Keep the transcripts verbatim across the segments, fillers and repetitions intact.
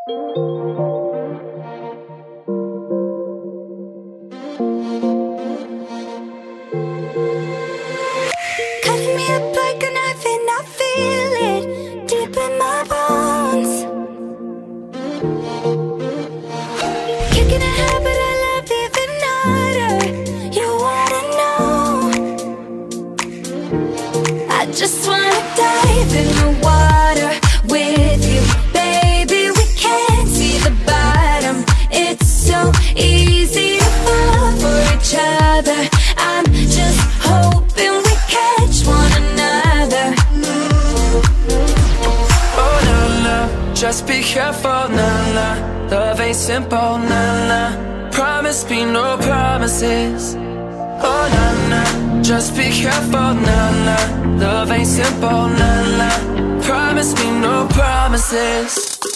Cutting me up like a knife and I feel it deep in my bones. Kicking a habit I love even harder. You wanna know? I just wanna dive in the water with you, baby. We can't see the bottom. It's so easy to fall for each other. I'm just hoping we catch one another. Oh no, no, just be careful, nah, nah. Love ain't simple, nah, nah. Promise me no promises. Oh nah, nah, just be careful, nah, nah. Love ain't simple, nah, nah. Promise me no promises.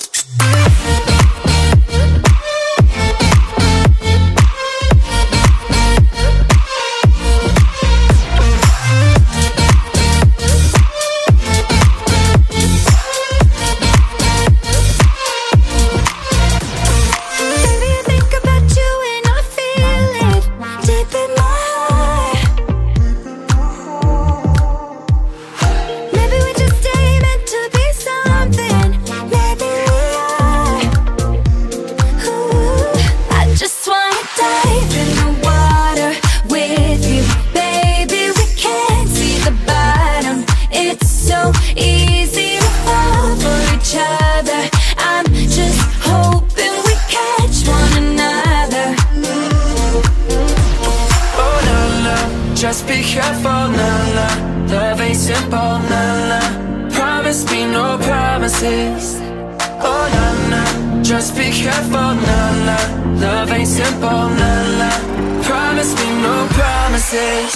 Baby, I think about you and I feel it deep in my heart. Maybe we just ain't meant to be something. Maybe we are. Ooh, I just wanna dive in the water with you, baby. We can't see the bottom. It's so easy to fall for each other. I'm just hoping we catch one another. Oh no, no, just be careful, nah, nah. Love ain't simple, nah, nah. Promise me no promises. Oh no, no, just be careful, nah, nah. Love ain't simple, nah, nah. Promise me no promises.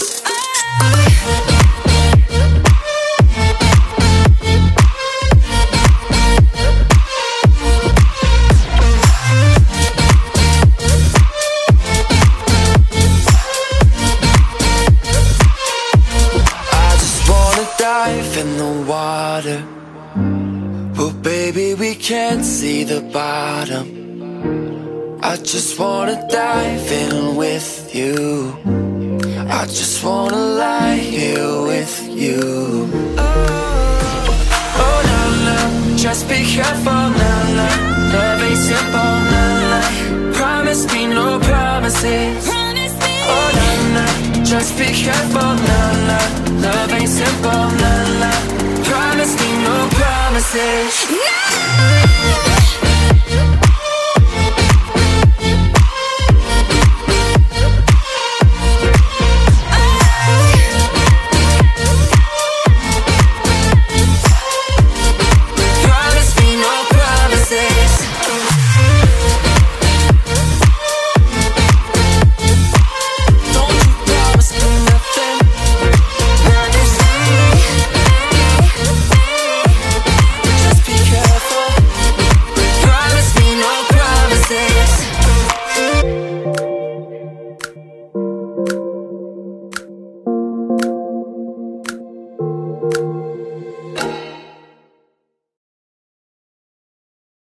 I just wanna dive in the water, but baby we can't see the bottom. I just wanna dive in with you. I just wanna lie here with you. Oh, oh no, no, just be careful, nah, nah. Love ain't simple, nah, nah. Promise me no promises. Oh no, no, just be careful, nah, nah. Love ain't simple, nah, nah. Promise me no promises. No!